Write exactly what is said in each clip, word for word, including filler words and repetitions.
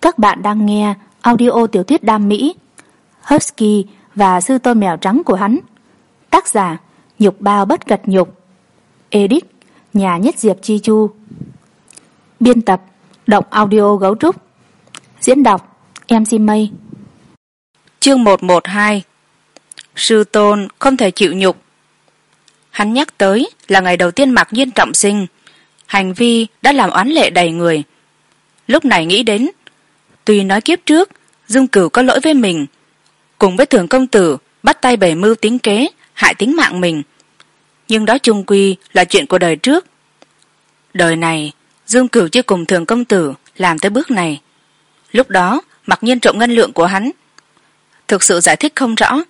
Các bạn đang nghe audio tiểu thuyết đam mỹ Husky và sư tôn mèo trắng của hắn. Tác giả Nhục Bao Bất Cật Nhục. Edit Nhà Nhất Diệp Chi Chu. Biên tập Động Audio Gấu Trúc. Diễn đọc em xê Mây. Chương một trăm mười hai. Sư tôn không thể chịu nhục. Hắn nhắc tới là ngày đầu tiên Mạc Nhiên trọng sinh, hành vi đã làm oán lệ đầy người. Lúc này nghĩ đến, tuy nói kiếp trước Dương Cửu có lỗi với mình, cùng với Thường công tử bắt tay bày mưu tính kế hại tính mạng mình, nhưng đó chung quy là chuyện của đời trước. Đời này Dương Cửu chưa cùng Thường công tử làm tới bước này. Lúc đó Mạc Nhiên trộm ngân lượng của hắn, thực sự giải thích không rõ.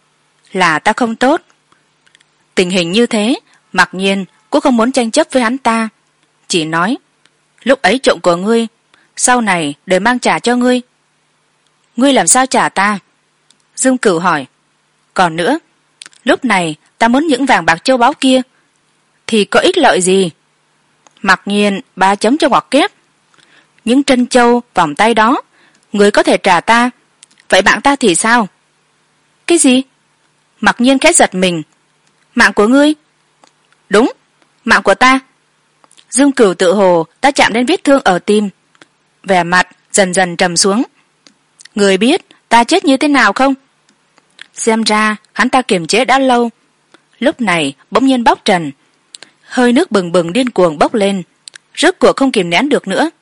Là ta không tốt. Tình hình như thế Mạc Nhiên cũng không muốn tranh chấp với hắn ta, chỉ nói lúc ấy trộm của ngươi, sau này để mang trả cho ngươi. Ngươi làm sao trả ta? Dương Cửu hỏi. Còn nữa, lúc này ta muốn những vàng bạc châu báu kia thì có ích lợi gì? Mạc Nhiên ba chấm cho ngoặc kép. Những trân châu vòng tay đó ngươi có thể trả ta, vậy mạng ta thì sao? Cái gì? Mạc Nhiên khẽ giật mình. Mạng của ngươi? Đúng, mạng của ta. Dương Cửu tự hồ đã chạm đến vết thương ở tim, vẻ mặt dần dần trầm xuống. Người biết ta chết như thế nào không? Xem ra hắn ta kiềm chế đã lâu, lúc này bỗng nhiên bóc trần, hơi nước bừng bừng điên cuồng bốc lên, rốt cuộc không kìm nén được nữa.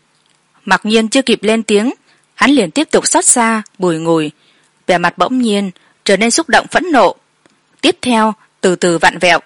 Mặc nhiên chưa kịp lên tiếng, hắn liền tiếp tục xót xa bùi ngùi, vẻ mặt bỗng nhiên trở nên xúc động phẫn nộ, tiếp theo từ từ vặn vẹo.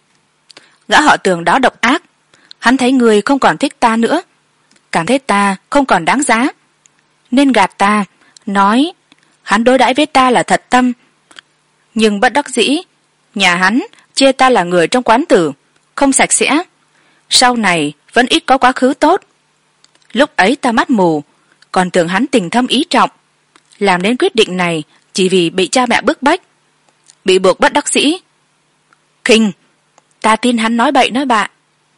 Gã họ Tường đó độc ác, hắn thấy người không còn thích ta nữa, cảm thấy ta không còn đáng giá, nên gạt ta, nói hắn đối đãi với ta là thật tâm. Nhưng bất đắc dĩ, nhà hắn chê ta là người trong quán tử, không sạch sẽ, sau này vẫn ít có quá khứ tốt. Lúc ấy ta mắt mù, còn tưởng hắn tình thâm ý trọng, làm đến quyết định này chỉ vì bị cha mẹ bức bách, bị buộc bất đắc dĩ. Khinh, ta tin hắn nói bậy nói bạ.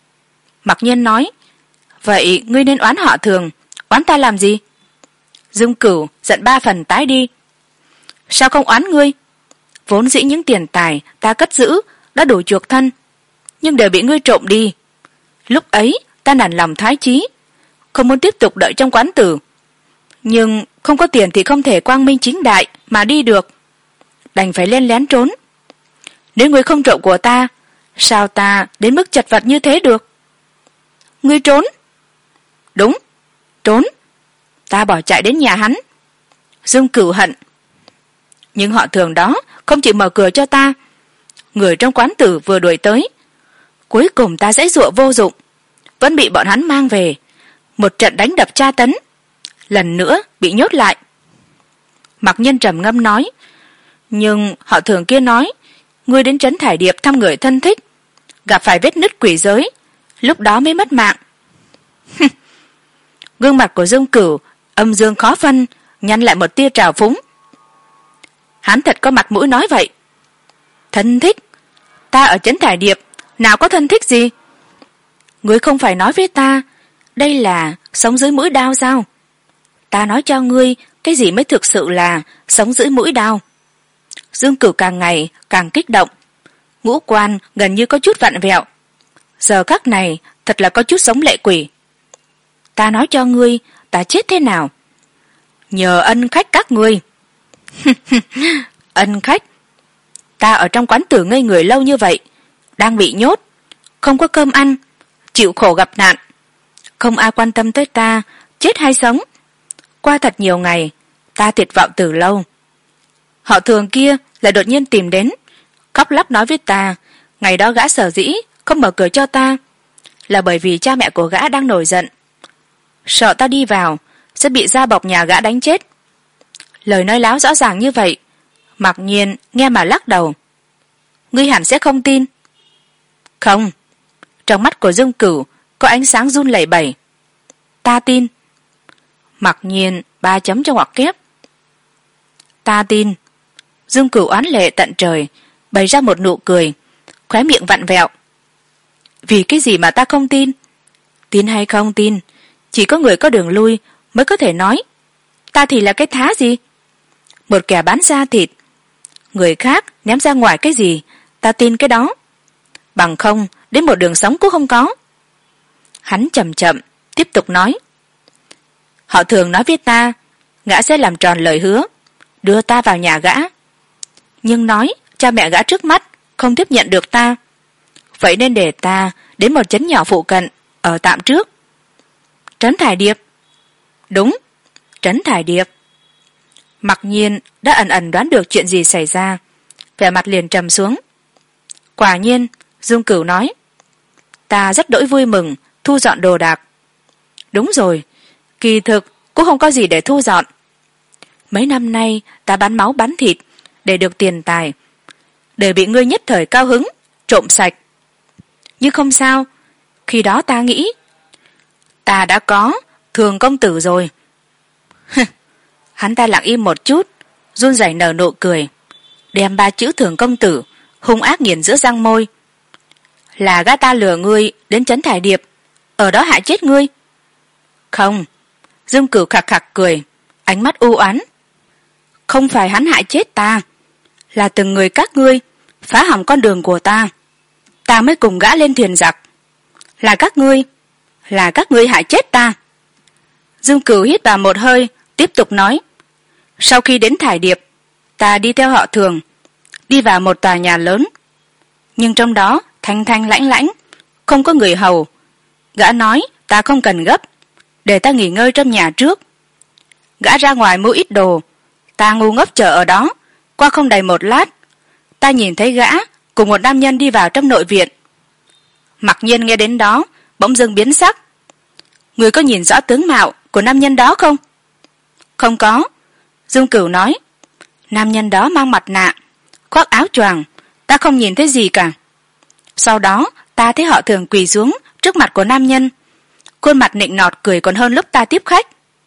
Mặc Nhiên nói, vậy ngươi nên oán họ Thường, oán ta làm gì? Dương Cửu giận ba phần tái đi. Sao không oán ngươi? Vốn dĩ những tiền tài ta cất giữ đã đủ chuộc thân, nhưng đều bị ngươi trộm đi. Lúc ấy ta nản lòng thái chí, không muốn tiếp tục đợi trong quán tử, nhưng không có tiền thì không thể quang minh chính đại mà đi được, đành phải lên lén trốn. Nếu ngươi không trộm của ta, sao ta đến mức chật vật như thế được? Ngươi trốn? Đúng, trốn. Ta bỏ chạy đến nhà hắn. Dương Cửu hận. Nhưng họ Thường đó không chịu mở cửa cho ta, người trong quán tử vừa đuổi tới, cuối cùng ta giãy giụa vô dụng, vẫn bị bọn hắn mang về, một trận đánh đập tra tấn, lần nữa bị nhốt lại. Mạc Nhân trầm ngâm nói, nhưng họ Thường kia nói ngươi đến trấn Thải Điệp thăm người thân thích, gặp phải vết nứt quỷ giới, lúc đó mới mất mạng. Gương mặt của Dương Cửu âm dương khó phân, nhăn lại một tia trào phúng. Hắn thật có mặt mũi nói vậy. Thân thích? Ta ở trấn Thải Điệp nào có thân thích gì? Ngươi không phải nói với ta đây là sống dưới mũi đao sao? Ta nói cho ngươi cái gì mới thực sự là sống dưới mũi đao. Dương Cửu càng ngày càng kích động, ngũ quan gần như có chút vặn vẹo, giờ khắc này thật là có chút sống lệ quỷ. Ta nói cho ngươi ta chết thế nào? Nhờ ân khách các ngươi. Ân khách? Ta ở trong quán tử ngây người lâu như vậy, đang bị nhốt, không có cơm ăn, chịu khổ gặp nạn, không ai quan tâm tới ta chết hay sống. Qua thật nhiều ngày, ta tuyệt vọng từ lâu. Họ Thường kia lại đột nhiên tìm đến, khóc lóc nói với ta ngày đó gã sở dĩ không mở cửa cho ta là bởi vì cha mẹ của gã đang nổi giận, sợ ta đi vào sẽ bị gia bọc nhà gã đánh chết. Lời nói láo rõ ràng như vậy, Mặc Nhiên nghe mà lắc đầu. Ngươi hẳn sẽ không tin. Không. Trong mắt của Dương Cửu có ánh sáng run lẩy bẩy. Ta tin. Mặc Nhiên ba chấm cho ngoặc kép. Ta tin. Dương Cửu oán lệ tận trời, bày ra một nụ cười, khóe miệng vặn vẹo. Vì cái gì mà ta không tin? Tin hay không tin, chỉ có người có đường lui mới có thể nói ta thì là cái thá gì, một kẻ bán da thịt. Người khác ném ra ngoài cái gì ta tin cái đó, bằng không đến một đường sống cũng không có. Hắn chậm chậm tiếp tục nói, họ thường nói với ta gã sẽ làm tròn lời hứa đưa ta vào nhà gã, nhưng nói cha mẹ gã trước mắt không tiếp nhận được ta, vậy nên để ta đến một trấn nhỏ phụ cận ở tạm trước. Trấn Thải Điệp? Đúng, Trấn Thải Điệp. Mặc nhiên đã ẩn ẩn đoán được chuyện gì xảy ra, vẻ mặt liền trầm xuống. Quả nhiên Dung Cửu nói, ta rất đỗi vui mừng thu dọn đồ đạc. Đúng rồi, kỳ thực cũng không có gì để thu dọn. Mấy năm nay ta bán máu bán thịt để được tiền tài, để bị ngươi nhất thời cao hứng trộm sạch. Nhưng không sao, khi đó ta nghĩ ta đã có Thường công tử rồi. Hắn ta lặng im một chút, run rẩy nở nụ cười, đem ba chữ Thường công tử hung ác nghiền giữa răng môi. Là gã ta lừa ngươi đến trấn Thải Điệp, ở đó hại chết ngươi? Không. Dương Cửu khạc khạc cười, ánh mắt u oán. Không phải hắn hại chết ta, là từng người các ngươi phá hỏng con đường của ta, ta mới cùng gã lên thuyền giặc. Là các ngươi, là các ngươi hại chết ta. Dương Cửu hít vào một hơi, tiếp tục nói, sau khi đến Thải Điệp, ta đi theo họ Thường, đi vào một tòa nhà lớn, nhưng trong đó thanh thanh lãnh lãnh, không có người hầu. Gã nói ta không cần gấp, để ta nghỉ ngơi trong nhà trước. Gã ra ngoài mua ít đồ, ta ngu ngốc chờ ở đó. Qua không đầy một lát, ta nhìn thấy gã cùng một nam nhân đi vào trong nội viện. Mặc nhiên nghe đến đó bỗng dưng biến sắc. Người có nhìn rõ tướng mạo của nam nhân đó không? Không có. Dương Cửu nói, nam nhân đó mang mặt nạ, khoác áo choàng, ta không nhìn thấy gì cả. Sau đó ta thấy họ Thường quỳ xuống trước mặt của nam nhân, khuôn mặt nịnh nọt cười còn hơn lúc ta tiếp khách.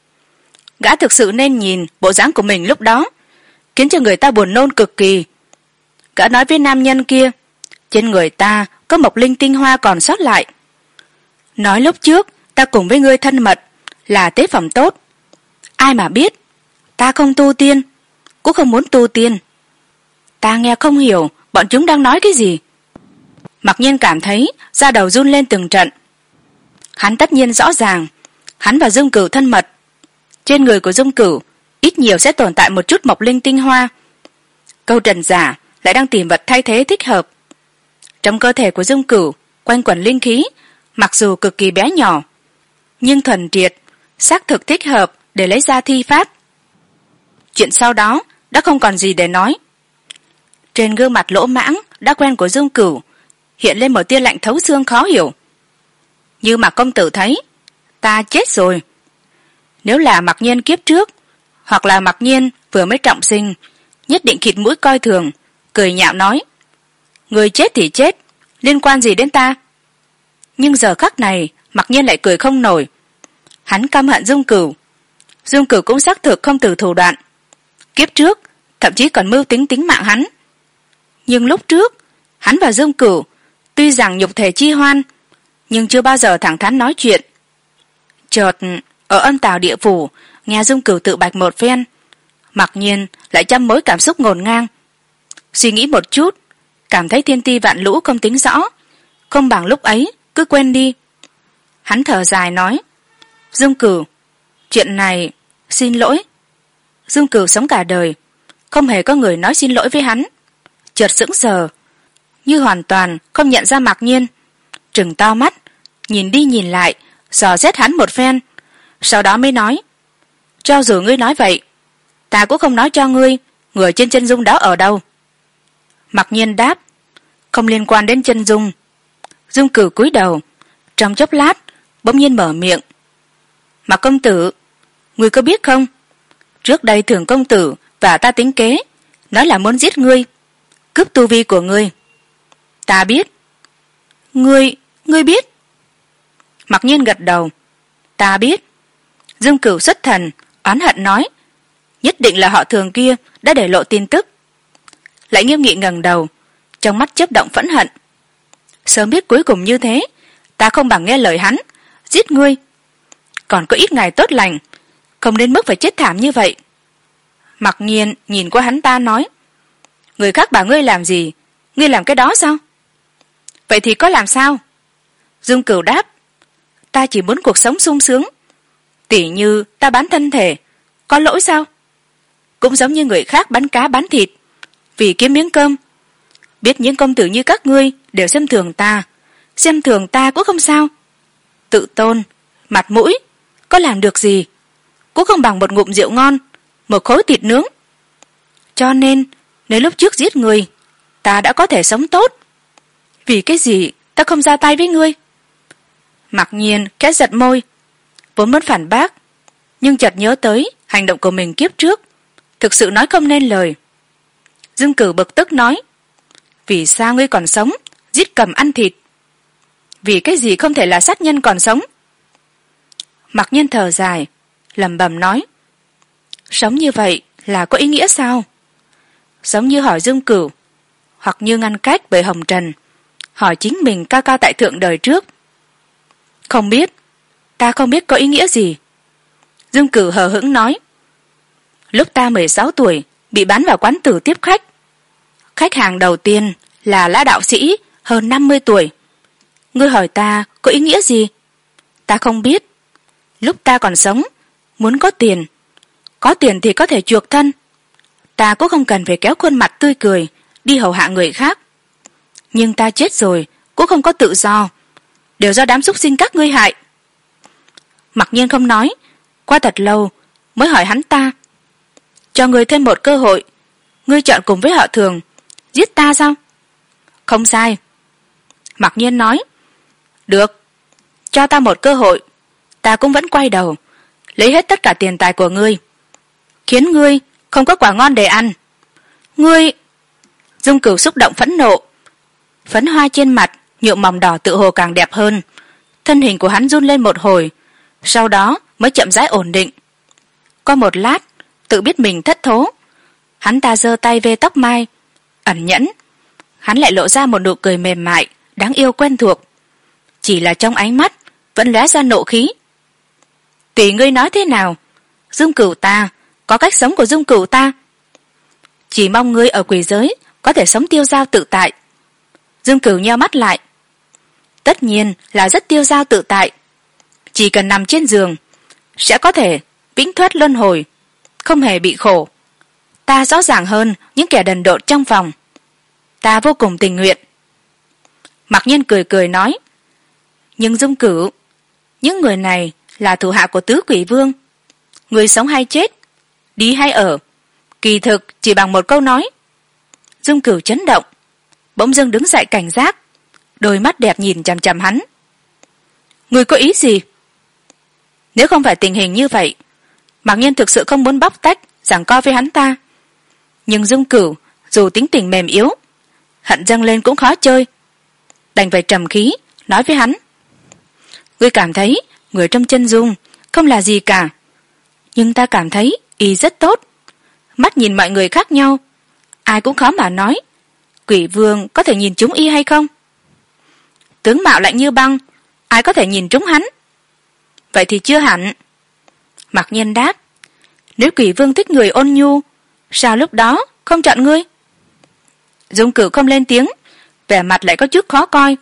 Gã thực sự nên nhìn bộ dáng của mình lúc đó, khiến cho người ta buồn nôn cực kỳ. Gã nói với nam nhân kia, trên người ta có mộc linh tinh hoa còn sót lại. Nói lúc trước ta cùng với ngươi thân mật là tế phẩm tốt. Ai mà biết ta không tu tiên, cũng không muốn tu tiên. Ta nghe không hiểu bọn chúng đang nói cái gì. Mặc nhiên cảm thấy da đầu run lên từng trận. Hắn tất nhiên rõ ràng hắn và Dương Cửu thân mật, trên người của Dương Cửu ít nhiều sẽ tồn tại một chút mộc linh tinh hoa. Câu trần giả lại đang tìm vật thay thế thích hợp. Trong cơ thể của Dương Cửu quanh quẩn linh khí, mặc dù cực kỳ bé nhỏ, nhưng thuần triệt, xác thực thích hợp để lấy ra thi pháp. Chuyện sau đó đã không còn gì để nói. Trên gương mặt lỗ mãng đã quen của Dương Cửu hiện lên một tia lạnh thấu xương khó hiểu. Như Mạc công tử thấy, ta chết rồi. Nếu là Mặc Nhiên kiếp trước, hoặc là Mặc Nhiên vừa mới trọng sinh, nhất định khịt mũi coi thường, cười nhạo nói, người chết thì chết, liên quan gì đến ta? Nhưng giờ khắc này Mặc Nhiên lại cười không nổi. Hắn căm hận Dương Cửu. Dương Cửu cũng xác thực không từ thủ đoạn, kiếp trước thậm chí còn mưu tính tính mạng hắn. Nhưng lúc trước hắn và Dương Cửu tuy rằng nhục thể chi hoan, nhưng chưa bao giờ thẳng thắn nói chuyện. Chợt ở Ân Tào địa phủ nghe Dương Cửu tự bạch một phen, Mặc Nhiên lại trăm mối cảm xúc ngổn ngang. Suy nghĩ một chút, cảm thấy thiên ti vạn lũ không tính rõ, không bằng lúc ấy cứ quên đi. Hắn thở dài nói, Dương Cửu, chuyện này xin lỗi. Dương Cửu sống cả đời không hề có người nói xin lỗi với hắn, chợt sững sờ, như hoàn toàn không nhận ra Mặc Nhiên, trừng to mắt nhìn đi nhìn lại, dò xét hắn một phen, sau đó mới nói, cho dù ngươi nói vậy, ta cũng không nói cho ngươi người trên chân dung đó ở đâu. Mặc Nhiên đáp, không liên quan đến chân dung. Dương Cửu cúi đầu, trong chốc lát bỗng nhiên mở miệng, Mạc công tử, ngươi có biết không, trước đây Thường công tử và ta tính kế, nói là muốn giết ngươi, cướp tu vi của ngươi. Ta biết. Ngươi, ngươi biết? Mặc Nhiên gật đầu, ta biết. Dương Cửu xuất thần, oán hận nói, nhất định là họ Thường kia đã để lộ tin tức. Lại nghiêm nghị ngẩng đầu, trong mắt chớp động phẫn hận. Sớm biết cuối cùng như thế, ta không bằng nghe lời hắn, giết ngươi. Còn có ít ngày tốt lành, không đến mức phải chết thảm như vậy. Mặc nhiên nhìn qua hắn ta nói, người khác bảo ngươi làm gì, ngươi làm cái đó sao? Vậy thì có làm sao? Dương Cửu đáp, ta chỉ muốn cuộc sống sung sướng. Tỉ như ta bán thân thể, có lỗi sao? Cũng giống như người khác bán cá bán thịt, vì kiếm miếng cơm. Biết những công tử như các ngươi đều xem thường ta, xem thường ta cũng không sao. Tự tôn, mặt mũi, có làm được gì, cũng không bằng một ngụm rượu ngon, một khối thịt nướng. Cho nên nếu lúc trước giết người, ta đã có thể sống tốt, vì cái gì ta không ra tay với ngươi? Mặc nhiên khẽ giật môi, vốn muốn phản bác, nhưng chợt nhớ tới hành động của mình kiếp trước, thực sự nói không nên lời. Dương Cửu bực tức nói, vì sao ngươi còn sống, giết cầm ăn thịt? Vì cái gì không thể là sát nhân còn sống? Mặc nhiên thở dài, lẩm bẩm nói, sống như vậy là có ý nghĩa sao? Sống như hỏi Dương Cửu, hoặc như ngăn cách bởi hồng trần, hỏi chính mình cao cao tại thượng đời trước. Không biết, ta không biết có ý nghĩa gì. Dương Cửu hờ hững nói, lúc ta mười sáu tuổi bị bán vào quán tử tiếp khách. Khách hàng đầu tiên là lã đạo sĩ hơn năm mươi tuổi. Ngươi hỏi ta có ý nghĩa gì? Ta không biết. Lúc ta còn sống, muốn có tiền. Có tiền thì có thể chuộc thân. Ta cũng không cần phải kéo khuôn mặt tươi cười đi hầu hạ người khác. Nhưng ta chết rồi cũng không có tự do, đều do đám súc sinh các ngươi hại. Mặc nhiên không nói, qua thật lâu mới hỏi hắn ta, cho ngươi thêm một cơ hội, ngươi chọn cùng với họ Thường giết ta sao? Không sai. Mặc nhiên nói, được, cho ta một cơ hội, ta cũng vẫn quay đầu lấy hết tất cả tiền tài của ngươi, khiến ngươi không có quả ngon để ăn. Ngươi... Dương Cửu xúc động phẫn nộ, phấn hoa trên mặt nhuộm mỏng đỏ tự hồ càng đẹp hơn. Thân hình của hắn run lên một hồi, sau đó mới chậm rãi ổn định. Có một lát tự biết mình thất thố, hắn ta giơ tay vê tóc mai, ẩn nhẫn. Hắn lại lộ ra một nụ cười mềm mại đáng yêu quen thuộc, chỉ là trong ánh mắt vẫn lóe ra nộ khí. Tùy ngươi nói thế nào, Dương Cửu ta có cách sống của Dương Cửu ta, chỉ mong ngươi ở quỷ giới có thể sống tiêu dao tự tại. Dương Cửu nheo mắt lại, tất nhiên là rất tiêu dao tự tại, chỉ cần nằm trên giường sẽ có thể vĩnh thoát luân hồi, không hề bị khổ. Ta rõ ràng hơn những kẻ đần độn trong phòng, ta vô cùng tình nguyện. Mặc nhiên cười cười nói, nhưng Dương Cửu, những người này là thủ hạ của tứ quỷ vương, người sống hay chết, đi hay ở, kỳ thực chỉ bằng một câu nói. Dương Cửu chấn động, bỗng dưng đứng dậy cảnh giác, đôi mắt đẹp nhìn chằm chằm hắn. Người có ý gì? Nếu không phải tình hình như vậy, Mặc nhiên thực sự không muốn bóc tách giằng co với hắn ta, nhưng Dương Cửu dù tính tình mềm yếu, hận dâng lên cũng khó chơi, đành phải trầm khí nói với hắn, ngươi cảm thấy người trong chân dung không là gì cả, nhưng ta cảm thấy y rất tốt. Mắt nhìn mọi người khác nhau, ai cũng khó mà nói quỷ vương có thể nhìn trúng y hay không. Tướng mạo lạnh như băng, ai có thể nhìn trúng hắn? Vậy thì chưa hẳn. Mặc nhiên đáp, nếu quỷ vương thích người ôn nhu, sao lúc đó không chọn ngươi? Dương Cửu không lên tiếng, vẻ mặt lại có chút khó coi.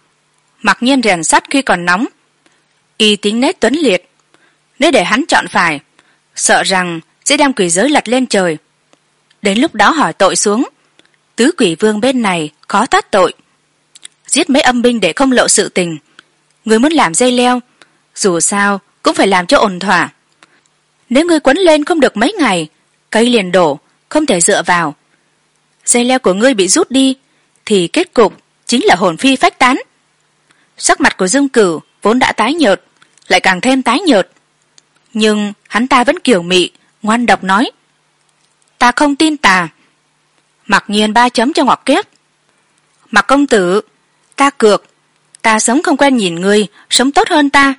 Mặc nhiên rèn sắt khi còn nóng, y tính nết tuấn liệt, nếu để hắn chọn phải, sợ rằng sẽ đem quỷ giới lật lên trời. Đến lúc đó hỏi tội xuống, tứ quỷ vương bên này khó thoát tội. Giết mấy âm binh để không lộ sự tình, người muốn làm dây leo, dù sao cũng phải làm cho ổn thỏa. Nếu ngươi quấn lên không được mấy ngày, cây liền đổ, không thể dựa vào. Dây leo của ngươi bị rút đi, thì kết cục chính là hồn phi phách tán. Sắc mặt của Dương Cửu vốn đã tái nhợt, lại càng thêm tái nhợt, nhưng hắn ta vẫn kiều mị ngoan độc nói, ta không tin tà. Mặc nhiên ba chấm cho ngoặc kép. Mặc công tử, ta cược, ta sống không quen nhìn ngươi sống tốt hơn ta.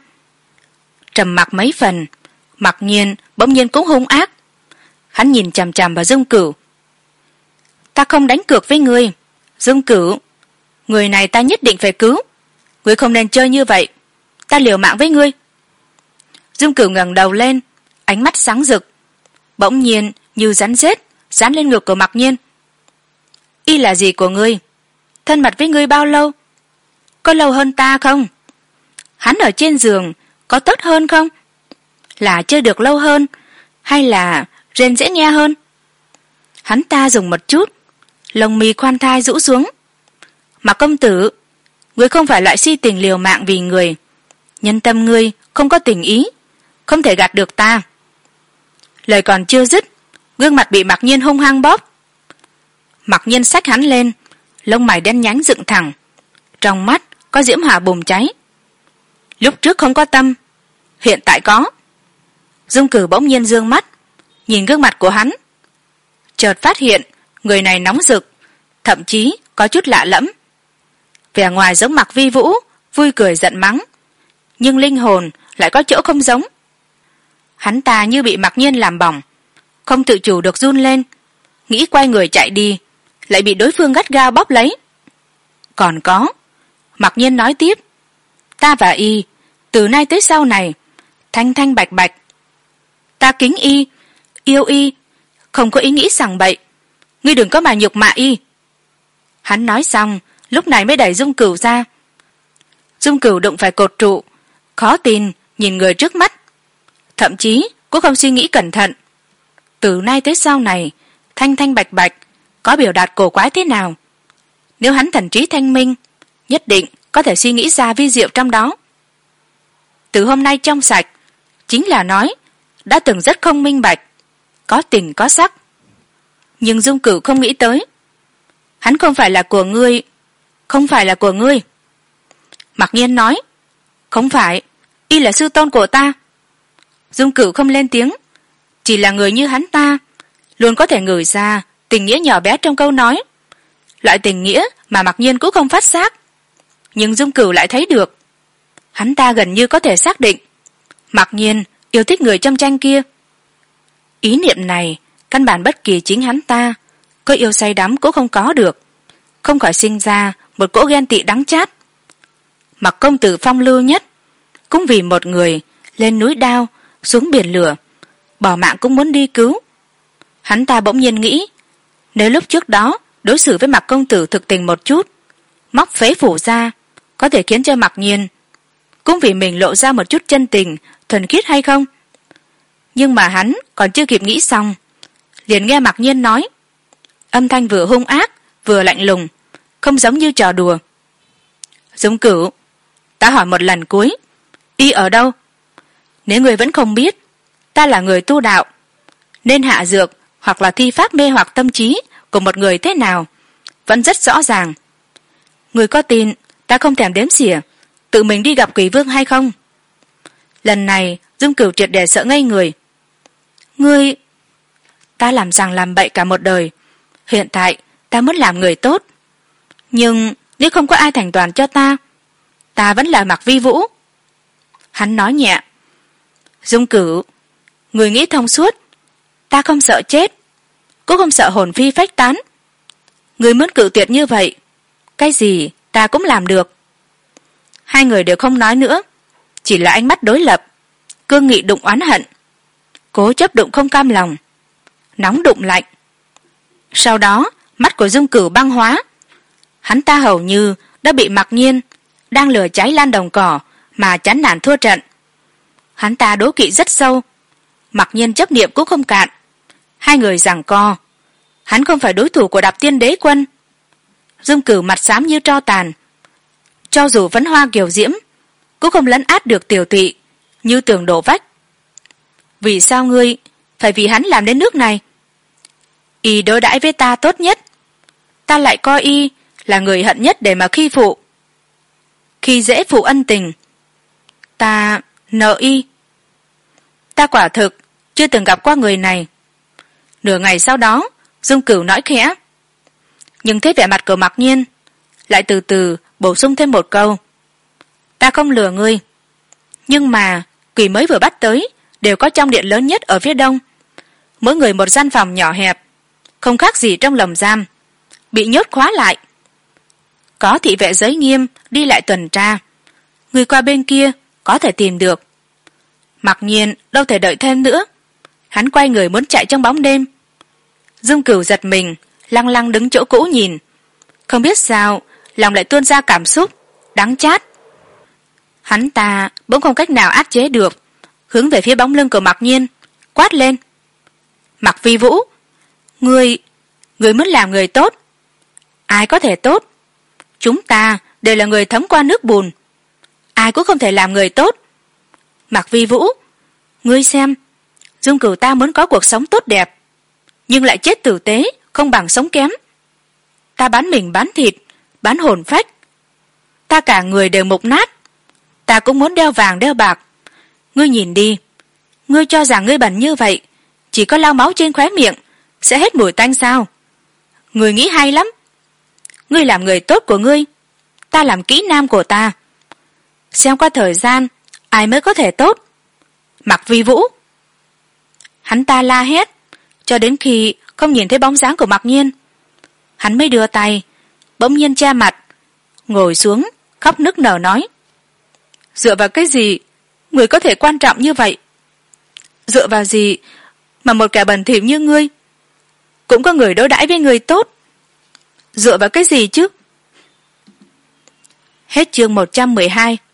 Trầm mặc mấy phần, Mặc nhiên bỗng nhiên cũng hung ác. Hắn nhìn chằm chằm vào Dương Cửu. Ta không đánh cược với ngươi, Dương Cửu, người này ta nhất định phải cứu, ngươi không nên chơi như vậy, ta liều mạng với ngươi. Dương Cửu ngẩng đầu lên, ánh mắt sáng rực, bỗng nhiên như rắn rết dán lên ngực của Mặc Nhiên. Y là gì của ngươi? Thân mật với ngươi bao lâu? Có lâu hơn ta không? Hắn ở trên giường có tốt hơn không? Là chơi được lâu hơn hay là rên dễ nghe hơn? Hắn ta dùng một chút, lông mi khoan thai rũ xuống. Mà công tử, ngươi không phải loại si tình liều mạng vì người, nhân tâm ngươi không có tình ý, không thể gạt được ta. Lời còn chưa dứt, gương mặt bị Mặc Nhiên hung hăng bóp. Mặc Nhiên xách hắn lên, lông mày đen nhánh dựng thẳng, trong mắt có diễm hỏa bùng cháy. Lúc trước không có tâm, hiện tại có. Dung Cửu bỗng nhiên dương mắt nhìn gương mặt của hắn, chợt phát hiện người này nóng rực, thậm chí có chút lạ lẫm. Vẻ ngoài giống Mạc Vi Vũ, vui cười giận mắng, nhưng linh hồn lại có chỗ không giống. Hắn ta như bị Mặc Nhiên làm bỏng, không tự chủ được run lên, nghĩ quay người chạy đi, lại bị đối phương gắt gao bóp lấy. Còn có, Mặc Nhiên nói tiếp, ta và y từ nay tới sau này thanh thanh bạch bạch. Ta kính y, yêu y, không có ý nghĩ sằng bậy, ngươi đừng có mà nhục mạ y. Hắn nói xong, lúc này mới đẩy Dung Cửu ra. Dung Cửu đụng phải cột trụ, khó tin nhìn người trước mắt, thậm chí cũng không suy nghĩ cẩn thận. Từ nay tới sau này thanh thanh bạch bạch có biểu đạt cổ quái thế nào? Nếu hắn thần trí thanh minh, nhất định có thể suy nghĩ ra vi diệu trong đó. Từ hôm nay trong sạch chính là nói đã từng rất không minh bạch, có tình có sắc. Nhưng Dung Cửu không nghĩ tới, hắn không phải là của ngươi, không phải là của ngươi. Mặc Nhiên nói, không phải, y là sư tôn của ta. Dung Cửu không lên tiếng, chỉ là người như hắn ta luôn có thể ngửi ra tình nghĩa nhỏ bé trong câu nói, loại tình nghĩa mà Mặc Nhiên cũng không phát giác, nhưng Dung Cửu lại thấy được. Hắn ta gần như có thể xác định Mặc Nhiên yêu thích người trong tranh kia. Ý niệm này căn bản bất kỳ chính hắn ta có yêu say đắm cũng không có được, không khỏi sinh ra một cỗ ghen tị đắng chát. Mặc công tử phong lưu nhất cũng vì một người lên núi đao xuống biển lửa, bỏ mạng cũng muốn đi cứu. Hắn ta bỗng nhiên nghĩ, nếu lúc trước đó đối xử với Mặc công tử thực tình một chút, móc phế phủ ra, có thể khiến cho Mặc Nhiên cũng vì mình lộ ra một chút chân tình thuần khiết hay không? Nhưng mà hắn còn chưa kịp nghĩ xong, liền nghe Mặc Nhiên nói, âm thanh vừa hung ác vừa lạnh lùng, không giống như trò đùa. Dung Cửu, ta hỏi một lần cuối, y ở đâu? Nếu người vẫn không biết ta là người tu đạo, nên hạ dược hoặc là thi pháp mê hoặc tâm trí của một người thế nào vẫn rất rõ ràng. Người có tin ta không thèm đếm xỉa tự mình đi gặp Quỷ Vương hay không? Lần này Dung Cửu triệt để sợ ngây người. Ngươi, ta làm rằng làm bậy cả một đời, hiện tại ta muốn làm người tốt, nhưng nếu không có ai thành toàn cho ta, ta vẫn là Mạc Vi Vũ. Hắn nói nhẹ, Dung Cửu, người nghĩ thông suốt, ta không sợ chết, cũng không sợ hồn phi phách tán. Người muốn cự tuyệt như vậy, cái gì ta cũng làm được. Hai người đều không nói nữa, chỉ là ánh mắt đối lập, cương nghị đụng oán hận, cố chấp đụng không cam lòng, nóng đụng lạnh. Sau đó mắt của Dung Cửu băng hóa, hắn ta hầu như đã bị Mặc Nhiên đang lửa cháy lan đồng cỏ mà chán nản thua trận. Hắn ta đố kỵ rất sâu, Mặc Nhiên chấp niệm cũng không cạn. Hai người giằng co, hắn không phải đối thủ của Đạp Tiên Đế Quân. Dung Cửu mặt xám như tro tàn, cho dù phấn hoa kiều diễm cũng không lấn át được tiểu tụy như tường đổ vách. Vì sao ngươi phải vì hắn làm đến nước này? Y đối đãi với ta tốt nhất, ta lại coi y là người hận nhất để mà khi phụ. Khi dễ phụ ân tình, ta nợ y. Ta quả thực chưa từng gặp qua người này. Nửa ngày sau đó Dung Cửu nói khẽ, nhưng thấy vẻ mặt của Mặc Nhiên, lại từ từ bổ sung thêm một câu, ta không lừa ngươi, nhưng mà quỷ mới vừa bắt tới đều có trong điện lớn nhất ở phía đông, mỗi người một gian phòng nhỏ hẹp, không khác gì trong lồng giam, bị nhốt khóa lại. Có thị vệ giới nghiêm đi lại tuần tra, người qua bên kia có thể tìm được. Mặc Nhiên đâu thể đợi thêm nữa, hắn quay người muốn chạy trong bóng đêm. Dương Cửu giật mình, lăng lăng đứng chỗ cũ nhìn. Không biết sao lòng lại tuôn ra cảm xúc đắng chát. Hắn ta bỗng không cách nào áp chế được, hướng về phía bóng lưng của Mặc Nhiên quát lên: Mặc Vi Vũ, ngươi ngươi muốn làm người tốt. Ai có thể tốt? Chúng ta đều là người thấm qua nước bùn, ai cũng không thể làm người tốt. Mặc Vi Vũ, ngươi xem, Dương Cửu ta muốn có cuộc sống tốt đẹp, nhưng lại chết tử tế, không bằng sống kém. Ta bán mình bán thịt, bán hồn phách, ta cả người đều mục nát. Ta cũng muốn đeo vàng đeo bạc. Ngươi nhìn đi, ngươi cho rằng ngươi bẩn như vậy, chỉ có lau máu trên khóe miệng sẽ hết mùi tanh sao? Ngươi nghĩ hay lắm. Ngươi làm người tốt của ngươi, ta làm kỹ nam của ta. Xem qua thời gian ai mới có thể tốt? Mặc Vi Vũ. Hắn ta la hét cho đến khi không nhìn thấy bóng dáng của Mặc Nhiên. Hắn mới đưa tay bỗng nhiên che mặt, ngồi xuống khóc nức nở nói: Dựa vào cái gì người có thể quan trọng như vậy? Dựa vào gì mà một kẻ bẩn thỉu như ngươi cũng có người đối đãi với người tốt? Dựa vào cái gì chứ? Hết chương một trăm mười hai.